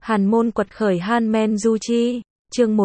Hàn Môn quật khởi Han Men Du Chi, chương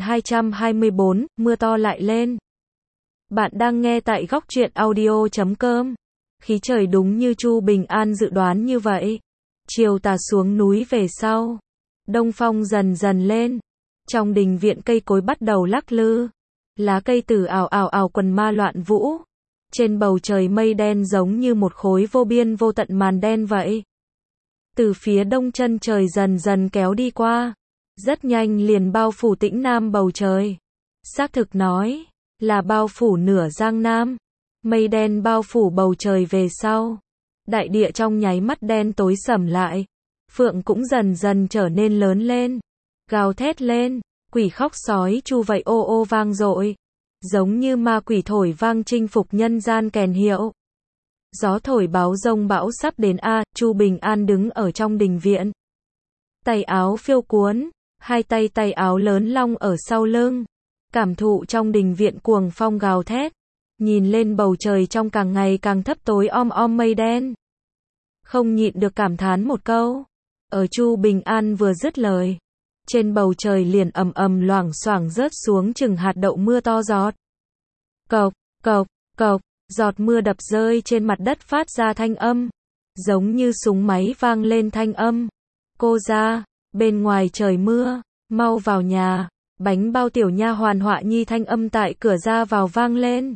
1224, mưa to lại lên. Bạn đang nghe tại góc truyện audio.com. Khí trời đúng như Chu Bình An dự đoán như vậy. Chiều tà xuống núi về sau. Đông phong dần dần lên. Trong đình viện cây cối bắt đầu lắc lư. Lá cây từ ào ào ào quần ma loạn vũ. Trên bầu trời mây đen giống như một khối vô biên vô tận màn đen vậy. Từ phía đông chân trời dần dần kéo đi qua. Rất nhanh liền bao phủ Tĩnh Nam bầu trời. Xác thực nói, là bao phủ nửa Giang Nam. Mây đen bao phủ bầu trời về sau. Đại địa trong nháy mắt đen tối sầm lại. Phượng cũng dần dần trở nên lớn lên. Gào thét lên, quỷ khóc sói chu vậy ô ô vang dội. Giống như ma quỷ thổi vang chinh phục nhân gian kèn hiệu. Gió thổi báo rông bão sắp đến a. Chu Bình An đứng ở trong đình viện. Tay áo phiêu cuốn, hai tay áo lớn long ở sau lưng. Cảm thụ trong đình viện cuồng phong gào thét. Nhìn lên bầu trời trong càng ngày càng thấp tối om mây đen. Không nhịn được cảm thán một câu. Ở Chu Bình An vừa dứt lời. Trên bầu trời liền ầm ầm loảng xoảng rớt xuống chừng hạt đậu mưa to giọt. Cộc, cộc, cộc. Giọt mưa đập rơi trên mặt đất phát ra thanh âm. Giống như súng máy vang lên thanh âm. Cô ra, bên ngoài trời mưa, mau vào nhà. Bánh bao tiểu nha hoàn Họa Nhi thanh âm tại cửa ra vào vang lên.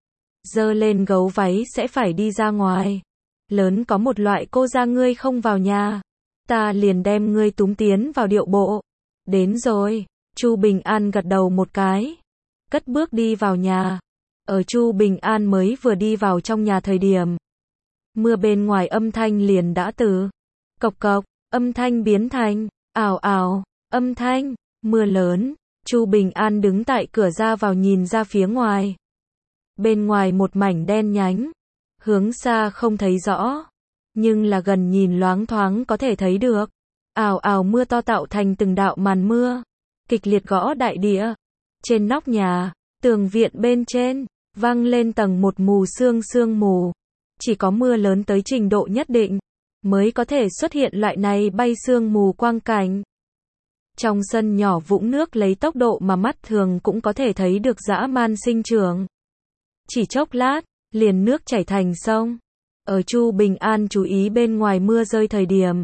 Dơ lên gấu váy sẽ phải đi ra ngoài. Lớn có một loại cô ra ngươi không vào nhà. Ta liền đem ngươi túm tiến vào điệu bộ. Đến rồi, Chu Bình An gật đầu một cái. Cất bước đi vào nhà. Ở Chu Bình An mới vừa đi vào trong nhà thời điểm. Mưa bên ngoài âm thanh liền đã từ cộc cộc, âm thanh biến thành ào ào, âm thanh, mưa lớn. Chu Bình An đứng tại cửa ra vào nhìn ra phía ngoài. Bên ngoài một mảnh đen nhánh. Hướng xa không thấy rõ. Nhưng là gần nhìn loáng thoáng có thể thấy được. Ào ào mưa to tạo thành từng đạo màn mưa. Kịch liệt gõ đại địa. Trên nóc nhà, tường viện bên trên. Vang lên tầng một mù sương mù. Chỉ có mưa lớn tới trình độ nhất định, mới có thể xuất hiện loại này bay sương mù quang cảnh. Trong sân nhỏ vũng nước lấy tốc độ mà mắt thường cũng có thể thấy được dã man sinh trưởng. Chỉ chốc lát, liền nước chảy thành sông. Ở Chu Bình An chú ý bên ngoài mưa rơi thời điểm.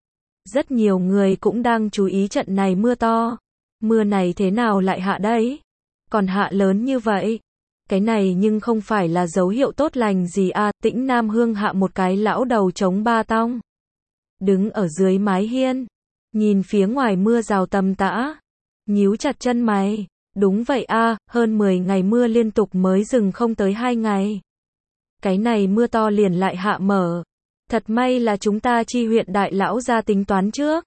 Rất nhiều người cũng đang chú ý trận này mưa to. Mưa này thế nào lại hạ đấy? Còn hạ lớn như vậy. Cái này nhưng không phải là dấu hiệu tốt lành gì à. Tĩnh Nam Hương hạ một cái lão đầu chống ba tong. Đứng ở dưới mái hiên. Nhìn phía ngoài mưa rào tầm tã. Nhíu chặt chân mày. Đúng vậy a, hơn 10 ngày mưa liên tục mới dừng không tới 2 ngày. Cái này mưa to liền lại hạ mở. Thật may là chúng ta chi huyện đại lão ra tính toán trước.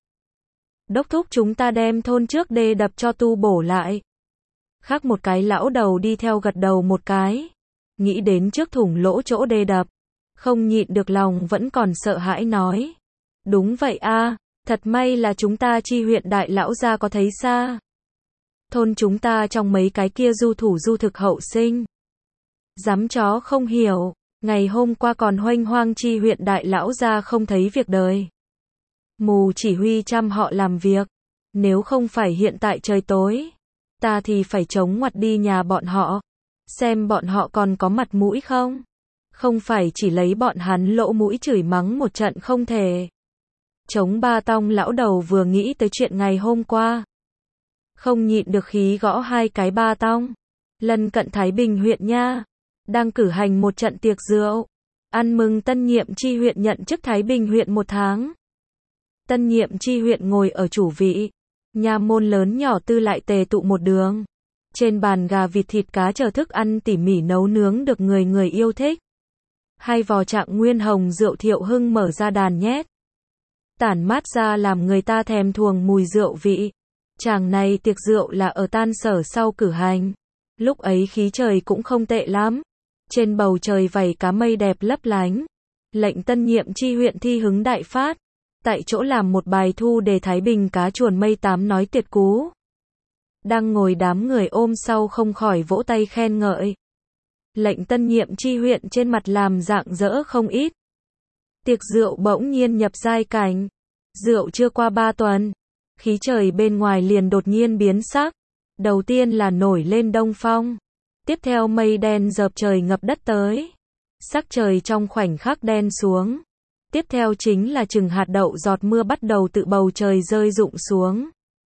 Đốc thúc chúng ta đem thôn trước đê đập cho tu bổ lại. Khác một cái lão đầu đi theo gật đầu một cái. Nghĩ đến trước thủng lỗ chỗ đê đập. Không nhịn được lòng vẫn còn sợ hãi nói. Đúng vậy a, thật may là chúng ta chi huyện đại lão gia có thấy xa. Thôn chúng ta trong mấy cái kia du thủ du thực hậu sinh. Dám chó không hiểu, ngày hôm qua còn hoanh hoang chi huyện đại lão gia không thấy việc đời. Mù chỉ huy chăm họ làm việc. Nếu không phải hiện tại trời tối. Ta thì phải chống ngoặt đi nhà bọn họ. Xem bọn họ còn có mặt mũi không? Không phải chỉ lấy bọn hắn lỗ mũi chửi mắng một trận không thể. Chống ba tong lão đầu vừa nghĩ tới chuyện ngày hôm qua. Không nhịn được khí gõ hai cái ba tong. Lân cận Thái Bình huyện nha. Đang cử hành một trận tiệc rượu. Ăn mừng tân nhiệm chi huyện nhận chức Thái Bình huyện 1 tháng. Tân nhiệm chi huyện ngồi ở chủ vị. Nhà môn lớn nhỏ tư lại tề tụ một đường. Trên bàn gà vịt thịt cá chờ thức ăn tỉ mỉ nấu nướng được người yêu thích. Hai vò Trạng Nguyên hồng rượu Thiệu Hưng mở ra đàn nhét. Tản mát ra làm người ta thèm thuồng mùi rượu vị. Chàng này tiệc rượu là ở Tan Sở sau cử hành. Lúc ấy khí trời cũng không tệ lắm. Trên bầu trời vảy cá mây đẹp lấp lánh. Lệnh tân nhiệm chi huyện thi hứng đại phát. Tại chỗ làm một bài thu đề Thái Bình cá chuồn mây 8 nói tuyệt cú. Đang ngồi đám người ôm sau không khỏi vỗ tay khen ngợi. Lệnh tân nhiệm chi huyện trên mặt làm rạng rỡ không ít. Tiệc rượu bỗng nhiên nhập giai cảnh. Rượu chưa qua 3 tuần. khí trời bên ngoài liền đột nhiên biến sắc. Đầu tiên là nổi lên đông phong, tiếp theo mây đen dợp trời ngập đất tới. Sắc trời trong khoảnh khắc đen xuống. Tiếp theo chính là chừng hạt đậu giọt mưa bắt đầu tự bầu trời rơi rụng xuống.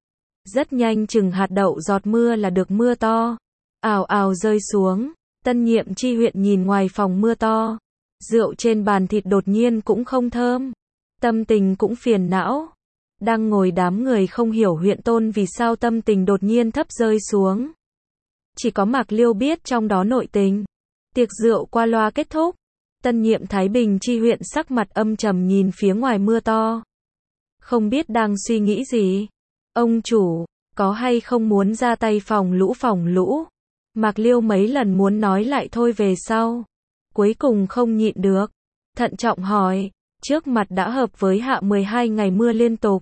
Rất nhanh chừng hạt đậu giọt mưa là được mưa to, ào ào rơi xuống. Tân Nhiệm Chi huyện nhìn ngoài phòng mưa to, rượu trên bàn thịt đột nhiên cũng không thơm, tâm tình cũng phiền não. Đang ngồi đám người không hiểu huyện tôn vì sao tâm tình đột nhiên thấp rơi xuống. Chỉ có Mạc Liêu biết trong đó nội tình. Tiệc rượu qua loa kết thúc. Tân Nhiệm Thái Bình Chi huyện sắc mặt âm trầm nhìn phía ngoài mưa to. Không biết đang suy nghĩ gì. Ông chủ, có hay không muốn ra tay phòng lũ? Mạc Liêu mấy lần muốn nói lại thôi về sau. Cuối cùng không nhịn được. Thận trọng hỏi, trước mặt đã hợp với hạ 12 ngày mưa liên tục.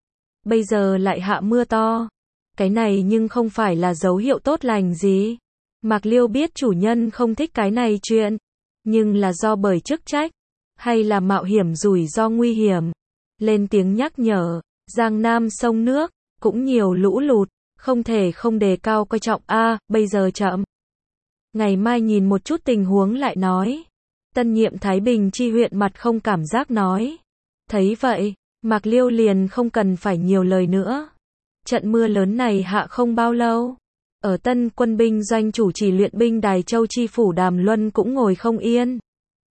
Bây giờ lại hạ mưa to. Cái này nhưng không phải là dấu hiệu tốt lành gì. Mạc Liêu biết chủ nhân không thích cái này chuyện. Nhưng là do bởi chức trách. Hay là mạo hiểm rủi ro nguy hiểm. Lên tiếng nhắc nhở. Giang Nam sông nước. Cũng nhiều lũ lụt. Không thể không đề cao coi trọng bây giờ chậm. Ngày mai nhìn một chút tình huống lại nói. Tân Nhiệm Thái Bình Chi huyện mặt không cảm giác nói. Thấy vậy, Mạc Liêu liền không cần phải nhiều lời nữa. Trận mưa lớn này hạ không bao lâu. Ở Tân Quân binh doanh chủ trì luyện binh Đài Châu chi phủ Đàm Luân cũng ngồi không yên.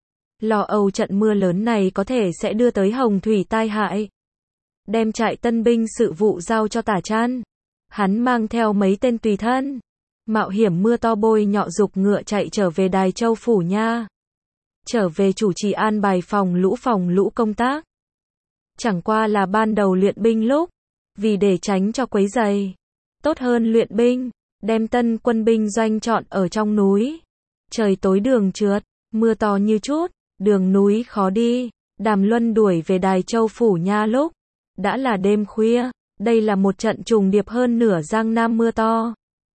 Lo âu trận mưa lớn này có thể sẽ đưa tới hồng thủy tai hại. Đem trại tân binh sự vụ giao cho Tả Trăn. Hắn mang theo mấy tên tùy thân. Mạo hiểm mưa to bôi nhọ dục ngựa chạy trở về Đài Châu phủ nha. Trở về chủ trì an bài phòng lũ công tác. Chẳng qua là ban đầu luyện binh lúc. Vì để tránh cho quấy rầy. Tốt hơn luyện binh. Đem Tân Quân binh doanh chọn ở trong núi. Trời tối đường trượt. Mưa to như chút. Đường núi khó đi. Đàm Luân đuổi về Đài Châu phủ nha lúc. Đã là đêm khuya. Đây là một trận trùng điệp hơn nửa Giang Nam mưa to.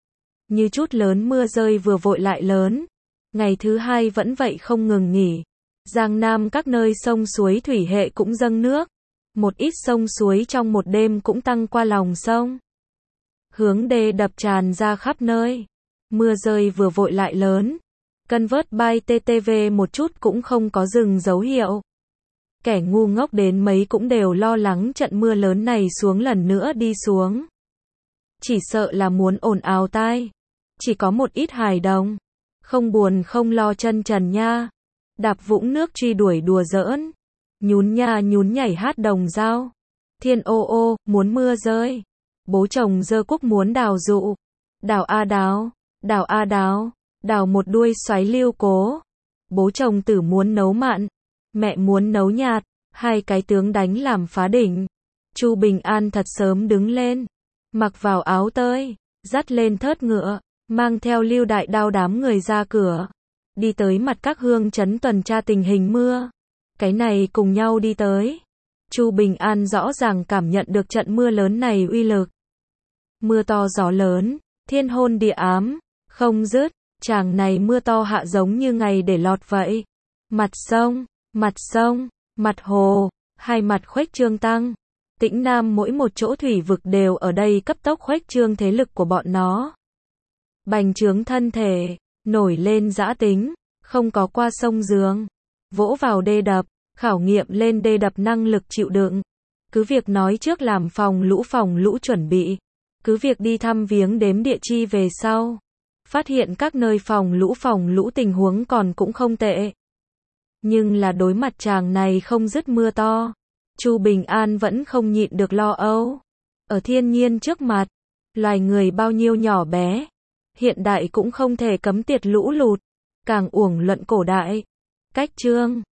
Như chút lớn mưa rơi vừa vội lại lớn. Ngày thứ hai vẫn vậy không ngừng nghỉ. Giang Nam các nơi sông suối thủy hệ cũng dâng nước. Một ít sông suối trong một đêm cũng tăng qua lòng sông. Hướng đê đập tràn ra khắp nơi. Mưa rơi vừa vội lại lớn. Cân vớt bay TTV một chút cũng không có dừng dấu hiệu. Kẻ ngu ngốc đến mấy cũng đều lo lắng trận mưa lớn này xuống lần nữa đi xuống. Chỉ sợ là muốn ồn ào tai. Chỉ có một ít hài đồng. Không buồn không lo chân trần nha. Đạp vũng nước truy đuổi đùa giỡn. Nhún nha nhún nhảy hát đồng dao. Thiên ô ô, muốn mưa rơi. Bố chồng dơ quốc muốn đào dụ. Đào a đào, đào a đào, đào một đuôi xoáy liêu cố. Bố chồng tử muốn nấu mặn. Mẹ muốn nấu nhạt, hai cái tướng đánh làm phá đỉnh. Chu Bình An thật sớm đứng lên, mặc vào áo tơi, dắt lên thớt ngựa, mang theo Lưu Đại Đao đám người ra cửa, đi tới mặt các hương trấn tuần tra tình hình mưa. Cái này cùng nhau đi tới. Chu Bình An rõ ràng cảm nhận được trận mưa lớn này uy lực. Mưa to gió lớn, thiên hôn địa ám, không dứt, chàng này mưa to hạ giống như ngày để lọt vậy. Mặt sông, mặt hồ, hai mặt khuếch trương tăng. Tĩnh Nam mỗi một chỗ thủy vực đều ở đây cấp tốc khuếch trương thế lực của bọn nó. Bành trướng thân thể, nổi lên dã tính, không có qua sông giường. Vỗ vào đê đập, khảo nghiệm lên đê đập năng lực chịu đựng. Cứ việc nói trước làm phòng lũ chuẩn bị. Cứ việc đi thăm viếng đếm địa chi về sau. Phát hiện các nơi phòng lũ tình huống còn cũng không tệ. Nhưng là đối mặt chàng này không dứt mưa to. Chu Bình An vẫn không nhịn được lo âu. Ở thiên nhiên trước mặt, loài người bao nhiêu nhỏ bé. Hiện đại cũng không thể cấm tiệt lũ lụt. Càng uổng luận cổ đại. Cách chương